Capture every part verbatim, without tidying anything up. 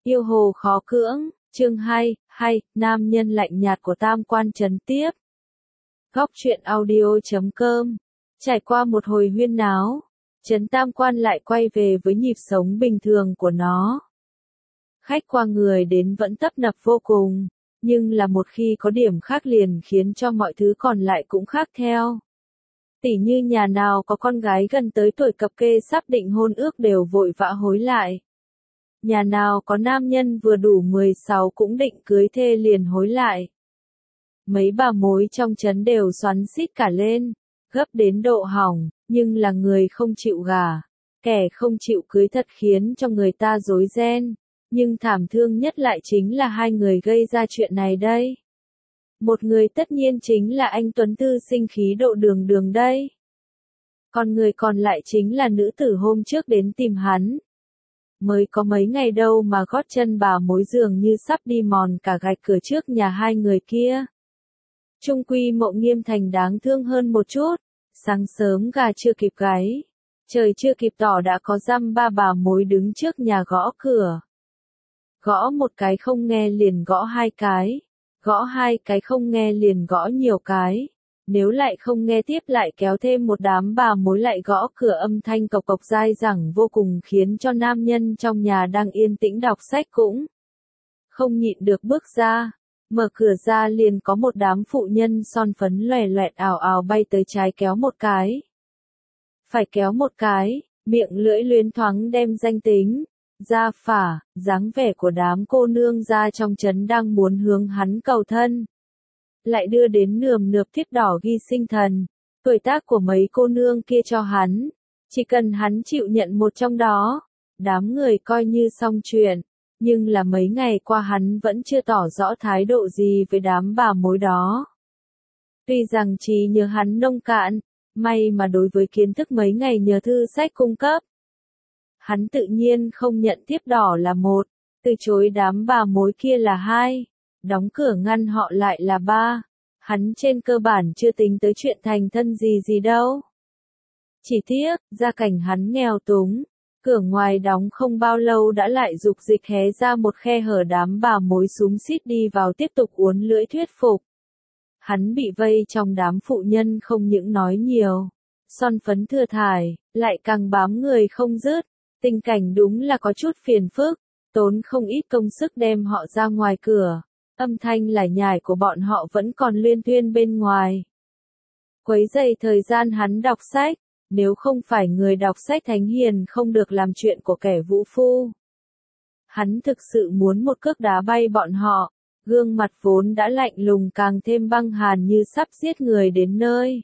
Yêu hồ khó cưỡng, chương hai, hay, nam nhân lạnh nhạt của Tam Quan trấn tiếp. Góc truyện audio chấm com. Trải qua một hồi huyên náo, trấn Tam Quan lại quay về với nhịp sống bình thường của nó. Khách qua người đến vẫn tấp nập vô cùng, nhưng là một khi có điểm khác liền khiến cho mọi thứ còn lại cũng khác theo. Tỉ như nhà nào có con gái gần tới tuổi cập kê sắp định hôn ước đều vội vã hối lại. Nhà nào có nam nhân vừa đủ mười sáu cũng định cưới thê liền hối lại. Mấy bà mối trong trấn đều xoắn xít cả lên, gấp đến độ hỏng, nhưng là người không chịu gả, kẻ không chịu cưới thật khiến cho người ta rối ren, nhưng thảm thương nhất lại chính là hai người gây ra chuyện này đây. Một người tất nhiên chính là anh Tuấn Tư sinh khí độ đường đường đây. Còn người còn lại chính là nữ tử hôm trước đến tìm hắn. Mới có mấy ngày đâu mà gót chân bà mối dường như sắp đi mòn cả gạch cửa trước nhà hai người kia. Trung quy Mộ Nghiêm Thành đáng thương hơn một chút, sáng sớm gà chưa kịp gáy, trời chưa kịp tỏ đã có dăm ba bà mối đứng trước nhà gõ cửa. Gõ một cái không nghe liền gõ hai cái, gõ hai cái không nghe liền gõ nhiều cái, nếu lại không nghe tiếp lại kéo thêm một đám bà mối lại gõ cửa, âm thanh cộc cộc dai dẳng vô cùng khiến cho nam nhân trong nhà đang yên tĩnh đọc sách cũng không nhịn được bước ra. Mở cửa ra liền có một đám phụ nhân son phấn loè loẹt ào ào bay tới, trái kéo một cái, phải kéo một cái, miệng lưỡi luyến thoáng đem danh tính, gia phả, dáng vẻ của đám cô nương ra trong trấn đang muốn hướng hắn cầu thân. Lại đưa đến nườm nượp thiếp đỏ ghi sinh thần, tuổi tác của mấy cô nương kia cho hắn, chỉ cần hắn chịu nhận một trong đó, đám người coi như xong chuyện. Nhưng là mấy ngày qua hắn vẫn chưa tỏ rõ thái độ gì với đám bà mối đó. Tuy rằng trí nhớ hắn nông cạn, may mà đối với kiến thức mấy ngày nhờ thư sách cung cấp, hắn tự nhiên không nhận thiếp đỏ là một, từ chối đám bà mối kia là hai, đóng cửa ngăn họ lại là ba. Hắn trên cơ bản chưa tính tới chuyện thành thân gì gì đâu. Chỉ tiếc, gia cảnh hắn nghèo túng. Cửa ngoài đóng không bao lâu đã lại dục dịch hé ra một khe hở, đám bà mối xúm xít đi vào tiếp tục uốn lưỡi thuyết phục. Hắn bị vây trong đám phụ nhân không những nói nhiều, son phấn thừa thải, lại càng bám người không dứt. Tình cảnh đúng là có chút phiền phức, tốn không ít công sức đem họ ra ngoài cửa. Âm thanh lải nhải của bọn họ vẫn còn luyên thuyên bên ngoài, quấy rầy thời gian hắn đọc sách. Nếu không phải người đọc sách thánh hiền không được làm chuyện của kẻ vũ phu, hắn thực sự muốn một cước đá bay bọn họ, gương mặt vốn đã lạnh lùng càng thêm băng hàn như sắp giết người đến nơi.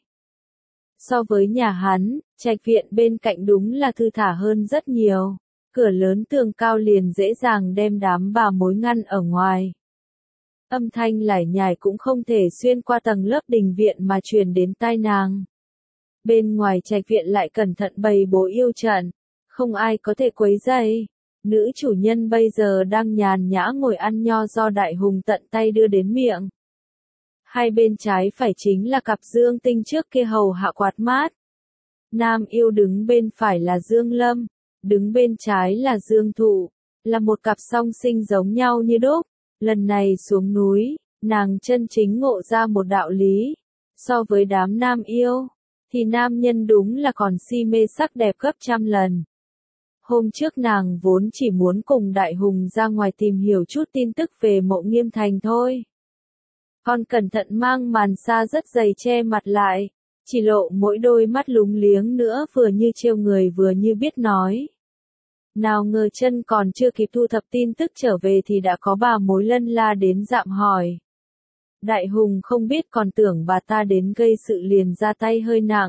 So với nhà hắn, trạch viện bên cạnh đúng là thư thả hơn rất nhiều, cửa lớn tường cao liền dễ dàng đem đám bà mối ngăn ở ngoài. Âm thanh lải nhải cũng không thể xuyên qua tầng lớp đình viện mà truyền đến tai nàng. Bên ngoài trạch viện lại cẩn thận bày bố yêu trận, không ai có thể quấy rầy. Nữ chủ nhân bây giờ đang nhàn nhã ngồi ăn nho do Đại Hùng tận tay đưa đến miệng. Hai bên trái phải chính là cặp Dương Tinh trước kia hầu hạ quạt mát. Nam yêu đứng bên phải là Dương Lâm, đứng bên trái là Dương Thụ, là một cặp song sinh giống nhau như đúc. Lần này xuống núi, nàng chân chính ngộ ra một đạo lý. So với đám nam yêu, thì nam nhân đúng là còn si mê sắc đẹp gấp trăm lần. Hôm trước nàng vốn chỉ muốn cùng Đại Hùng ra ngoài tìm hiểu chút tin tức về Mộ Nghiêm Thành thôi. Còn cẩn thận mang màn sa rất dày che mặt lại, chỉ lộ mỗi đôi mắt lúng liếng nữa, vừa như trêu người vừa như biết nói. Nào ngờ chân còn chưa kịp thu thập tin tức trở về thì đã có bà mối lân la đến dạm hỏi. Đại Hùng không biết còn tưởng bà ta đến gây sự liền ra tay hơi nặng.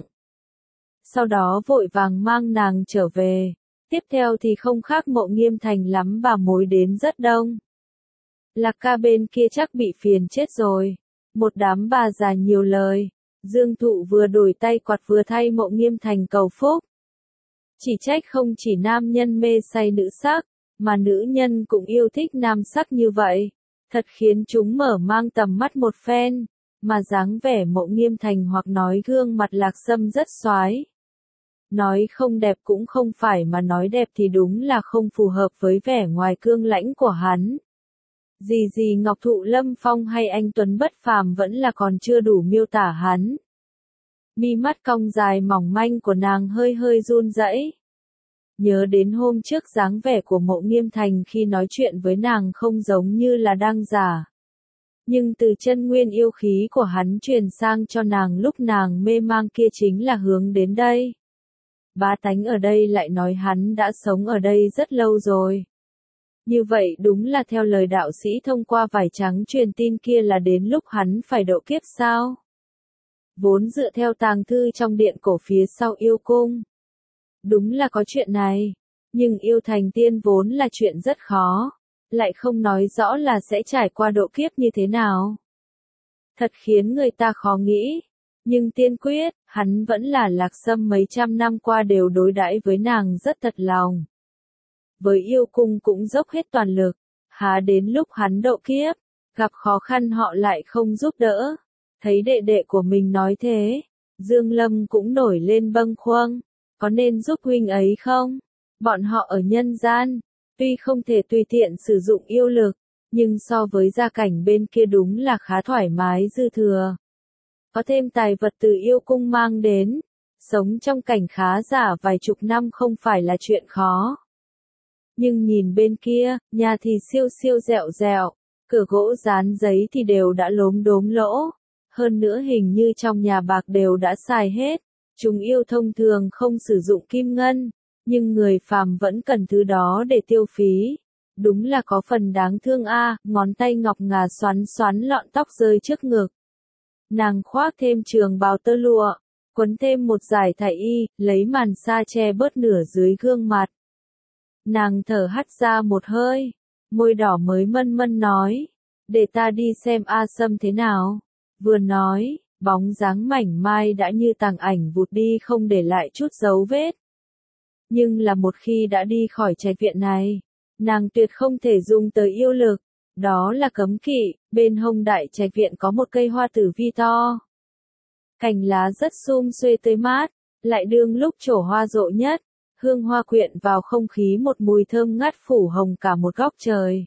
Sau đó vội vàng mang nàng trở về. Tiếp theo thì không khác Mộ Nghiêm Thành lắm, bà mối đến rất đông. Lạc ca bên kia chắc bị phiền chết rồi. Một đám bà già nhiều lời. Dương Thụ vừa đổi tay quạt vừa thay Mộ Nghiêm Thành cầu phúc. Chỉ trách không chỉ nam nhân mê say nữ sắc, mà nữ nhân cũng yêu thích nam sắc như vậy. Thật khiến chúng mở mang tầm mắt một phen, mà dáng vẻ Mộ Nghiêm Thành hoặc nói gương mặt Lạc Sâm rất xoái. Nói không đẹp cũng không phải mà nói đẹp thì đúng là không phù hợp với vẻ ngoài cương lãnh của hắn. Gì gì Ngọc Thụ Lâm Phong hay anh Tuấn Bất Phàm vẫn là còn chưa đủ miêu tả hắn. Mi mắt cong dài mỏng manh của nàng hơi hơi run rẩy. Nhớ đến hôm trước dáng vẻ của Mộ Nghiêm Thành khi nói chuyện với nàng không giống như là đang giả. Nhưng từ chân nguyên yêu khí của hắn truyền sang cho nàng lúc nàng mê mang kia chính là hướng đến đây. Bá tánh ở đây lại nói hắn đã sống ở đây rất lâu rồi. Như vậy đúng là theo lời đạo sĩ thông qua vải trắng truyền tin kia là đến lúc hắn phải độ kiếp sao? Vốn dựa theo tàng thư trong điện cổ phía sau yêu cung. Đúng là có chuyện này, nhưng yêu thành tiên vốn là chuyện rất khó, lại không nói rõ là sẽ trải qua độ kiếp như thế nào. Thật khiến người ta khó nghĩ, nhưng tiên quyết, hắn vẫn là Lạc Sâm mấy trăm năm qua đều đối đãi với nàng rất thật lòng. Với yêu cung cũng dốc hết toàn lực, há đến lúc hắn độ kiếp, gặp khó khăn họ lại không giúp đỡ. Thấy đệ đệ của mình nói thế, Dương Lâm cũng nổi lên bâng khuâng, có nên giúp huynh ấy không? Bọn họ ở nhân gian, tuy không thể tùy tiện sử dụng yêu lực, nhưng so với gia cảnh bên kia đúng là khá thoải mái dư thừa. Có thêm tài vật từ yêu cung mang đến, sống trong cảnh khá giả vài chục năm không phải là chuyện khó. Nhưng nhìn bên kia, nhà thì siêu siêu dẹo dẹo, cửa gỗ dán giấy thì đều đã lốm đốm lỗ. Hơn nữa hình như trong nhà bạc đều đã xài hết. Chúng yêu thông thường không sử dụng kim ngân, nhưng người phàm vẫn cần thứ đó để tiêu phí. Đúng là có phần đáng thương a, à, ngón tay ngọc ngà xoắn xoắn lọn tóc rơi trước ngực. Nàng khoác thêm trường bào tơ lụa, quấn thêm một dải thải y, lấy màn sa che bớt nửa dưới gương mặt. Nàng thở hắt ra một hơi, môi đỏ mới mân mân nói, để ta đi xem A Sâm thế nào. Vừa nói, bóng dáng mảnh mai đã như tàng ảnh vụt đi không để lại chút dấu vết. Nhưng là một khi đã đi khỏi trạch viện này, nàng tuyệt không thể dùng tới yêu lực, đó là cấm kỵ. Bên hông đại trạch viện có một cây hoa tử vi to. Cành lá rất sum xuê tươi mát, lại đương lúc trổ hoa rộ nhất, hương hoa quyện vào không khí một mùi thơm ngát phủ hồng cả một góc trời.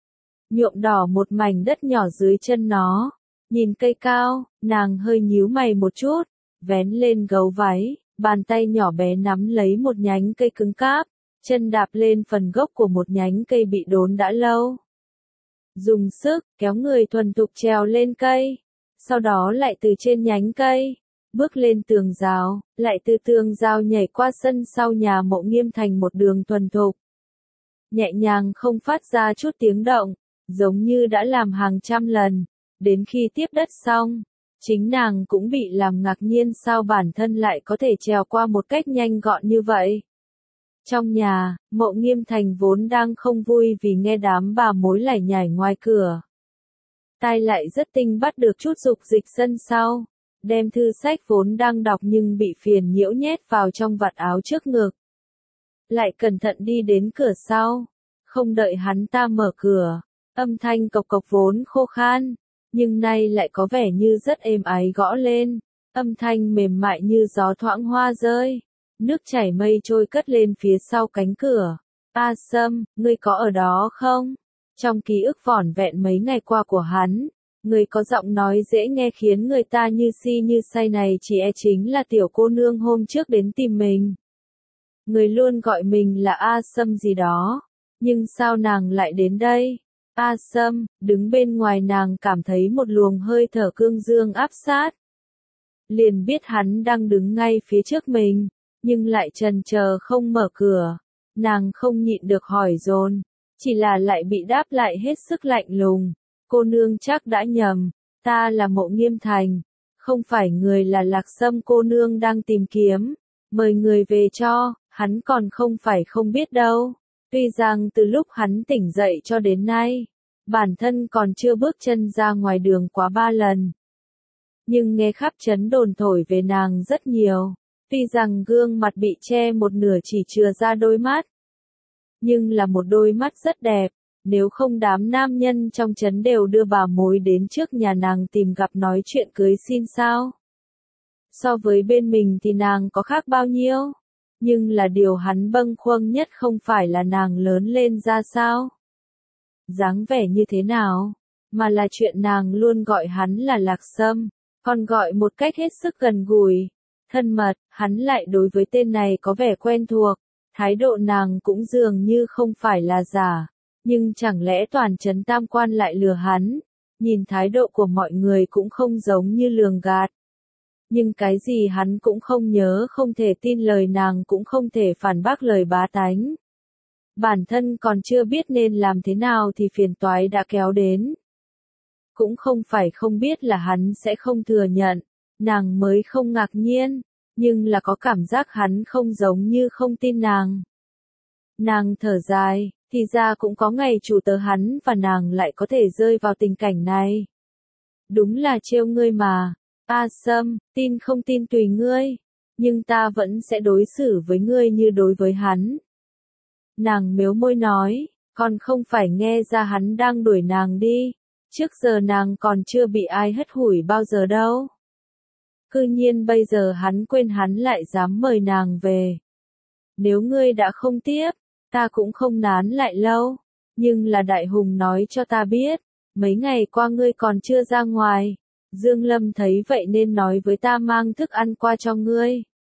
Nhuộm đỏ một mảnh đất nhỏ dưới chân nó. Nhìn cây cao, nàng hơi nhíu mày một chút, vén lên gấu váy, bàn tay nhỏ bé nắm lấy một nhánh cây cứng cáp, chân đạp lên phần gốc của một nhánh cây bị đốn đã lâu. Dùng sức, kéo người thuần thục trèo lên cây, sau đó lại từ trên nhánh cây, bước lên tường rào, lại từ tường rào nhảy qua sân sau nhà Mộ Nghiêm Thành một đường thuần thục. Nhẹ nhàng không phát ra chút tiếng động, giống như đã làm hàng trăm lần. Đến khi tiếp đất xong, chính nàng cũng bị làm ngạc nhiên sao bản thân lại có thể trèo qua một cách nhanh gọn như vậy. Trong nhà, Mộ Nghiêm Thành vốn đang không vui vì nghe đám bà mối lải nhải ngoài cửa. Tai lại rất tinh bắt được chút dục dịch sân sau, đem thư sách vốn đang đọc nhưng bị phiền nhiễu nhét vào trong vạt áo trước ngực. Lại cẩn thận đi đến cửa sau, không đợi hắn ta mở cửa, âm thanh cộc cộc vốn khô khan. Nhưng nay lại có vẻ như rất êm ái gõ lên, âm thanh mềm mại như gió thoảng hoa rơi, nước chảy mây trôi cất lên phía sau cánh cửa. A Sâm, ngươi có ở đó không? Trong ký ức vỏn vẹn mấy ngày qua của hắn, người có giọng nói dễ nghe khiến người ta như si như say này chỉ e chính là tiểu cô nương hôm trước đến tìm mình. Người luôn gọi mình là A Sâm gì đó, nhưng sao nàng lại đến đây? A Sâm, đứng bên ngoài nàng cảm thấy một luồng hơi thở cương dương áp sát. Liền biết hắn đang đứng ngay phía trước mình, nhưng lại chần chờ không mở cửa. Nàng không nhịn được hỏi dồn, chỉ là lại bị đáp lại hết sức lạnh lùng. Cô nương chắc đã nhầm, ta là Mộ Nghiêm Thành, không phải người là Lạc Sâm cô nương đang tìm kiếm. Mời người về cho, hắn còn không phải không biết đâu. Tuy rằng từ lúc hắn tỉnh dậy cho đến nay, bản thân còn chưa bước chân ra ngoài đường quá ba lần. Nhưng nghe khắp trấn đồn thổi về nàng rất nhiều, tuy rằng gương mặt bị che một nửa chỉ chừa ra đôi mắt. Nhưng là một đôi mắt rất đẹp, nếu không đám nam nhân trong trấn đều đưa bà mối đến trước nhà nàng tìm gặp nói chuyện cưới xin sao. So với bên mình thì nàng có khác bao nhiêu, Nhưng là điều hắn bâng khuâng nhất không phải là nàng lớn lên ra sao, dáng vẻ như thế nào, mà là chuyện nàng luôn gọi hắn là Lạc Sâm, còn gọi một cách hết sức gần gũi, thân mật, hắn lại đối với tên này có vẻ quen thuộc, thái độ nàng cũng dường như không phải là giả, nhưng chẳng lẽ toàn trấn Tam Quan lại lừa hắn, nhìn thái độ của mọi người cũng không giống như lường gạt. Nhưng cái gì hắn cũng không nhớ, không thể tin lời nàng, cũng không thể phản bác lời bá tánh. Bản thân còn chưa biết nên làm thế nào thì phiền toái đã kéo đến. Cũng không phải không biết là hắn sẽ không thừa nhận, nàng mới không ngạc nhiên, nhưng là có cảm giác hắn không giống như không tin nàng. Nàng thở dài, thì ra cũng có ngày chủ tớ hắn và nàng lại có thể rơi vào tình cảnh này. Đúng là trêu ngươi mà, A Sâm, tin không tin tùy ngươi, nhưng ta vẫn sẽ đối xử với ngươi như đối với hắn. Nàng mếu môi nói, còn không phải nghe ra hắn đang đuổi nàng đi, trước giờ nàng còn chưa bị ai hất hủi bao giờ đâu. Cư nhiên bây giờ hắn quên hắn lại dám mời nàng về. Nếu ngươi đã không tiếp, ta cũng không nán lại lâu, nhưng là Đại Hùng nói cho ta biết, mấy ngày qua ngươi còn chưa ra ngoài. Dương Lâm thấy vậy nên nói với ta mang thức ăn qua cho ngươi.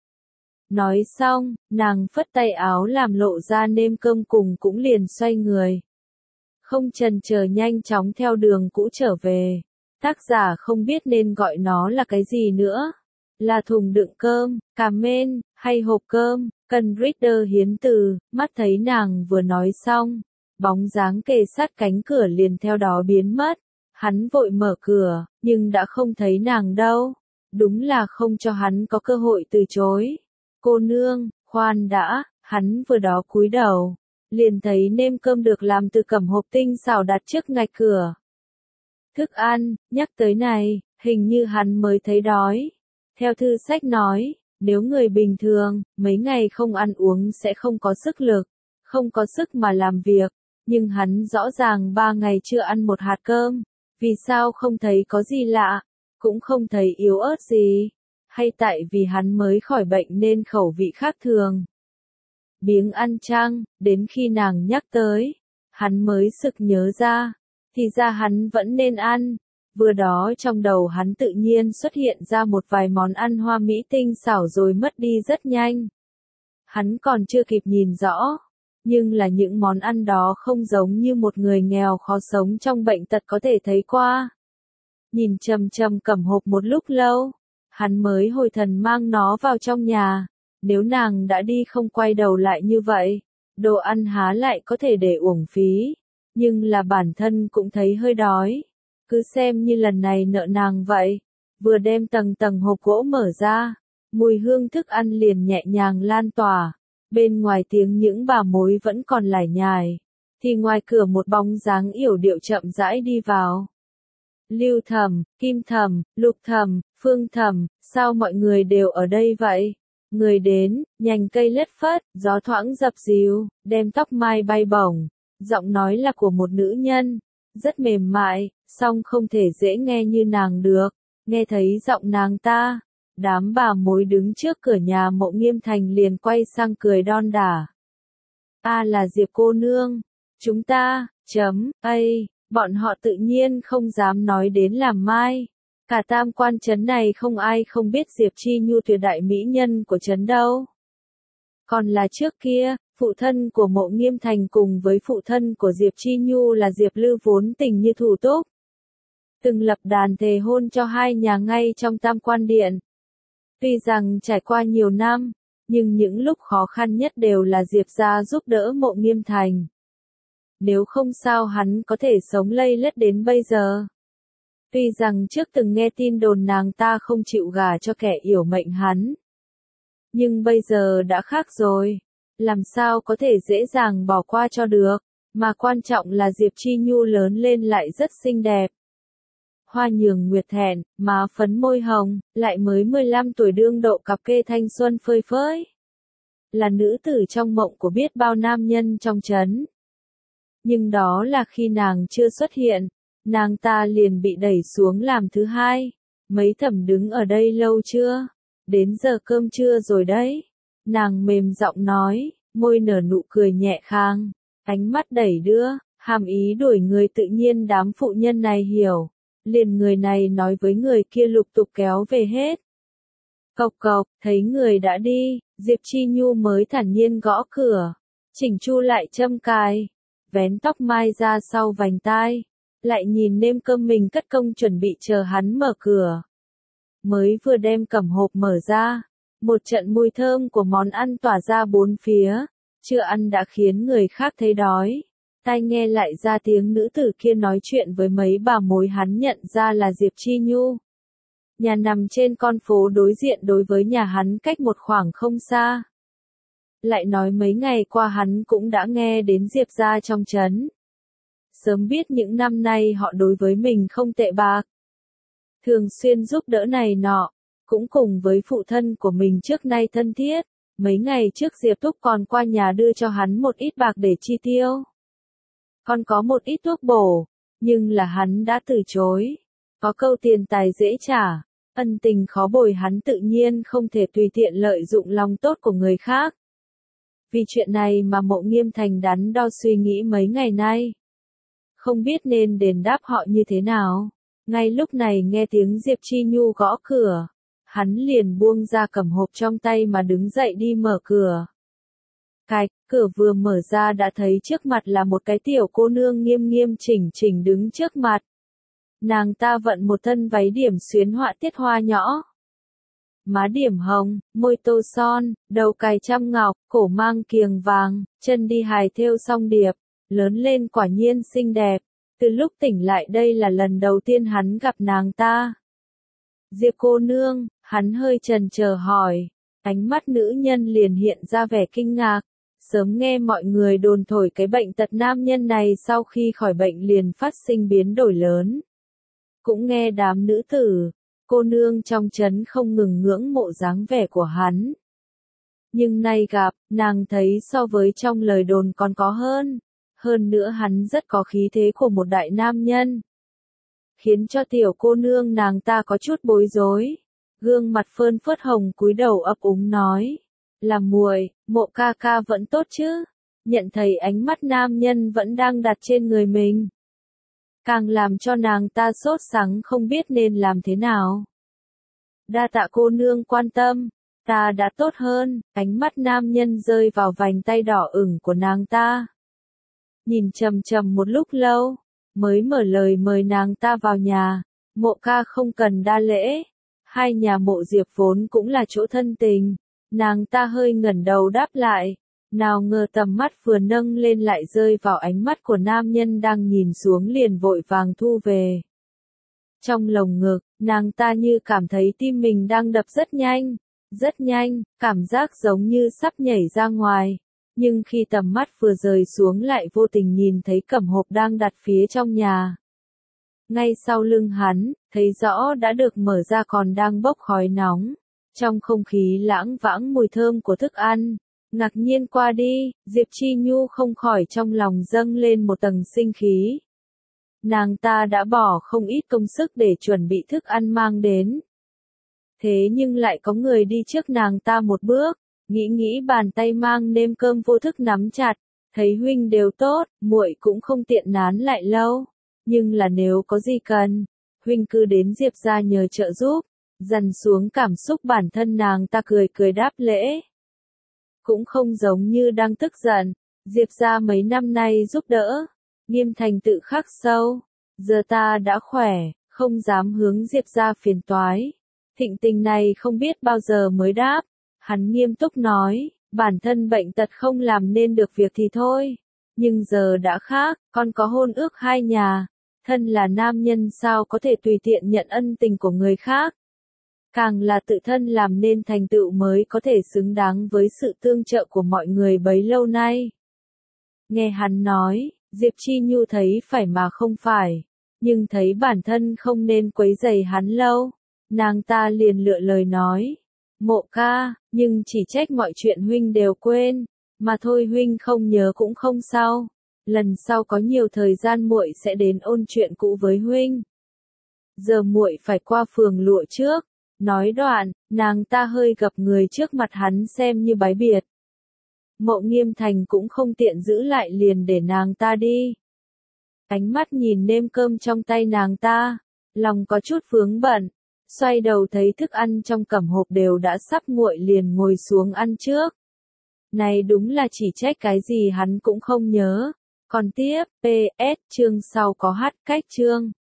Nói xong, nàng phất tay áo làm lộ ra nêm cơm cùng cũng liền xoay người. Không chần chờ nhanh chóng theo đường cũ trở về. Tác giả không biết nên gọi nó là cái gì nữa. Là thùng đựng cơm, cà mên, hay hộp cơm, cần reader hiến từ, mắt thấy nàng vừa nói xong. Bóng dáng kề sát cánh cửa liền theo đó biến mất. Hắn vội mở cửa, nhưng đã không thấy nàng đâu. Đúng là không cho hắn có cơ hội từ chối. Cô nương, khoan đã, hắn vừa đó cúi đầu, liền thấy nêm cơm được làm từ cẩm hộp tinh xảo đặt trước ngạch cửa. Thức ăn, nhắc tới này, hình như hắn mới thấy đói. Theo thư sách nói, nếu người bình thường, mấy ngày không ăn uống sẽ không có sức lực, không có sức mà làm việc, nhưng hắn rõ ràng ba ngày chưa ăn một hạt cơm. Vì sao không thấy có gì lạ, cũng không thấy yếu ớt gì, hay tại vì hắn mới khỏi bệnh nên khẩu vị khác thường. Biếng ăn chăng, đến khi nàng nhắc tới, hắn mới sực nhớ ra, thì ra hắn vẫn nên ăn. Vừa đó trong đầu hắn tự nhiên xuất hiện ra một vài món ăn hoa mỹ tinh xảo rồi mất đi rất nhanh. Hắn còn chưa kịp nhìn rõ. Nhưng là những món ăn đó không giống như một người nghèo khó sống trong bệnh tật có thể thấy qua. Nhìn chầm chầm cẩm hộp một lúc lâu, hắn mới hồi thần mang nó vào trong nhà. Nếu nàng đã đi không quay đầu lại như vậy, đồ ăn há lại có thể để uổng phí. Nhưng là bản thân cũng thấy hơi đói. Cứ xem như lần này nợ nàng vậy. Vừa đem tầng tầng hộp gỗ mở ra, mùi hương thức ăn liền nhẹ nhàng lan tỏa. Bên ngoài tiếng những bà mối vẫn còn lải nhải, thì ngoài cửa một bóng dáng yểu điệu chậm rãi đi vào. Lưu Thẩm, Kim Thẩm, Lục Thẩm, Phương Thẩm, sao mọi người đều ở đây vậy? Người đến, nhành cây lất phất, gió thoảng dập dìu, đem tóc mai bay bổng. Giọng nói là của một nữ nhân, rất mềm mại, song không thể dễ nghe như nàng được. Nghe thấy giọng nàng ta, đám bà mối đứng trước cửa nhà Mộ Nghiêm Thành liền quay sang cười đon đả. A là Diệp cô nương, chúng ta, chấm, ây, bọn họ tự nhiên không dám nói đến làm mai. Cả Tam Quan trấn này không ai không biết Diệp Chi Nhu tuyệt đại mỹ nhân của trấn đâu. Còn là trước kia, phụ thân của Mộ Nghiêm Thành cùng với phụ thân của Diệp Chi Nhu là Diệp Lư vốn tình như thủ túc. Từng lập đàn thề hôn cho hai nhà ngay trong Tam Quan Điện. Tuy rằng trải qua nhiều năm, nhưng những lúc khó khăn nhất đều là Diệp gia giúp đỡ Mộ Nghiêm Thành. Nếu không sao hắn có thể sống lây lết đến bây giờ. Tuy rằng trước từng nghe tin đồn nàng ta không chịu gả cho kẻ yểu mệnh hắn. Nhưng bây giờ đã khác rồi. Làm sao có thể dễ dàng bỏ qua cho được. Mà quan trọng là Diệp Chi Nhu lớn lên lại rất xinh đẹp. Hoa nhường nguyệt thẹn, má phấn môi hồng, lại mới mười lăm tuổi đương độ cặp kê thanh xuân phơi phới. Là nữ tử trong mộng của biết bao nam nhân trong trấn. Nhưng đó là khi nàng chưa xuất hiện, nàng ta liền bị đẩy xuống làm thứ hai. Mấy Thẩm đứng ở đây lâu chưa? Đến giờ cơm trưa rồi đấy. Nàng mềm giọng nói, môi nở nụ cười nhẹ khang, ánh mắt đẩy đưa, hàm ý đuổi người tự nhiên đám phụ nhân này hiểu. Liền người này nói với người kia lục tục kéo về hết. Cộc cộc, thấy người đã đi, Diệp Chi Nhu mới thản nhiên gõ cửa, chỉnh chu lại châm cài, vén tóc mai ra sau vành tai, lại nhìn nêm cơm mình cất công chuẩn bị chờ hắn mở cửa. Mới vừa đem cẩm hộp mở ra, một trận mùi thơm của món ăn tỏa ra bốn phía, chưa ăn đã khiến người khác thấy đói. Tai nghe lại ra tiếng nữ tử kia nói chuyện với mấy bà mối, hắn nhận ra là Diệp Chi Nhu. Nhà nằm trên con phố đối diện đối với nhà hắn cách một khoảng không xa. Lại nói mấy ngày qua hắn cũng đã nghe đến Diệp gia trong trấn. Sớm biết những năm nay họ đối với mình không tệ bạc. Thường xuyên giúp đỡ này nọ, cũng cùng với phụ thân của mình trước nay thân thiết. Mấy ngày trước Diệp Túc còn qua nhà đưa cho hắn một ít bạc để chi tiêu. Còn có một ít thuốc bổ, nhưng là hắn đã từ chối. Có câu tiền tài dễ trả, ân tình khó bồi, hắn tự nhiên không thể tùy tiện lợi dụng lòng tốt của người khác. Vì chuyện này mà Mộ Nghiêm Thành đắn đo suy nghĩ mấy ngày nay. Không biết nên đền đáp họ như thế nào. Ngay lúc này nghe tiếng Diệp Chi Nhu gõ cửa. Hắn liền buông ra cầm hộp trong tay mà đứng dậy đi mở cửa. Cạch, cửa vừa mở ra đã thấy trước mặt là một cái tiểu cô nương nghiêm nghiêm chỉnh chỉnh đứng trước mặt. Nàng ta vận một thân váy điểm xuyến họa tiết hoa nhỏ. Má điểm hồng, môi tô son, đầu cài trăm ngọc, cổ mang kiềng vàng, chân đi hài thêu song điệp, lớn lên quả nhiên xinh đẹp. Từ lúc tỉnh lại đây là lần đầu tiên hắn gặp nàng ta. Diệp cô nương, hắn hơi chần chờ hỏi, ánh mắt nữ nhân liền hiện ra vẻ kinh ngạc. Sớm nghe mọi người đồn thổi cái bệnh tật nam nhân này sau khi khỏi bệnh liền phát sinh biến đổi lớn. Cũng nghe đám nữ tử, cô nương trong trấn không ngừng ngưỡng mộ dáng vẻ của hắn. Nhưng nay gặp, nàng thấy so với trong lời đồn còn có hơn. Hơn nữa hắn rất có khí thế của một đại nam nhân. Khiến cho tiểu cô nương nàng ta có chút bối rối. Gương mặt phơn phớt hồng cúi đầu ấp úng nói. Làm muội, Mộ ca ca vẫn tốt chứ? Nhận thấy ánh mắt nam nhân vẫn đang đặt trên người mình. Càng làm cho nàng ta sốt sắng không biết nên làm thế nào. Đa tạ cô nương quan tâm, ta đã tốt hơn. Ánh mắt nam nhân rơi vào vành tay đỏ ửng của nàng ta. Nhìn trầm trầm một lúc lâu, mới mở lời mời nàng ta vào nhà. Mộ ca không cần đa lễ. Hai nhà Mộ Diệp vốn cũng là chỗ thân tình. Nàng ta hơi ngẩng đầu đáp lại. Nào ngờ tầm mắt vừa nâng lên lại rơi vào ánh mắt của nam nhân đang nhìn xuống liền vội vàng thu về. Trong lồng ngực, nàng ta như cảm thấy tim mình đang đập rất nhanh, rất nhanh, cảm giác giống như sắp nhảy ra ngoài. Nhưng khi tầm mắt vừa rời xuống lại vô tình nhìn thấy cẩm hộp đang đặt phía trong nhà. Ngay sau lưng hắn, thấy rõ đã được mở ra còn đang bốc khói nóng. Trong không khí lãng vãng mùi thơm của thức ăn. Ngạc nhiên qua đi, Diệp Chi Nhu không khỏi trong lòng dâng lên một tầng sinh khí. Nàng ta đã bỏ không ít công sức để chuẩn bị thức ăn mang đến. Thế nhưng lại có người đi trước nàng ta một bước, nghĩ nghĩ bàn tay mang nêm cơm vô thức nắm chặt, thấy huynh đều tốt, muội cũng không tiện nán lại lâu, nhưng là nếu có gì cần, huynh cứ đến Diệp gia nhờ trợ giúp. Dằn xuống cảm xúc bản thân nàng ta cười cười đáp lễ. Cũng không giống như đang tức giận, Diệp gia mấy năm nay giúp đỡ, Nghiêm Thành tự khắc sâu, giờ ta đã khỏe, không dám hướng Diệp gia phiền toái. Thịnh tình này không biết bao giờ mới đáp, hắn nghiêm túc nói, bản thân bệnh tật không làm nên được việc thì thôi, nhưng giờ đã khác, con có hôn ước hai nhà, thân là nam nhân sao có thể tùy tiện nhận ân tình của người khác. Càng là tự thân làm nên thành tựu mới có thể xứng đáng với sự tương trợ của mọi người bấy lâu nay. Nghe hắn nói, Diệp Chi Nhu thấy phải mà không phải, nhưng thấy bản thân không nên quấy rầy hắn lâu. Nàng ta liền lựa lời nói, Mộ ca, nhưng chỉ trách mọi chuyện huynh đều quên, mà thôi huynh không nhớ cũng không sao. Lần sau có nhiều thời gian muội sẽ đến ôn chuyện cũ với huynh. Giờ muội phải qua phường lụa trước. Nói đoạn, nàng ta hơi gập người trước mặt hắn xem như bái biệt. Mộ Nghiêm Thành cũng không tiện giữ lại liền để nàng ta đi. Ánh mắt nhìn nêm cơm trong tay nàng ta, lòng có chút vướng bận, xoay đầu thấy thức ăn trong cẩm hộp đều đã sắp nguội liền ngồi xuống ăn trước. Này đúng là chỉ trách cái gì hắn cũng không nhớ. Còn tiếp, pê ét chương sau có hát cách chương.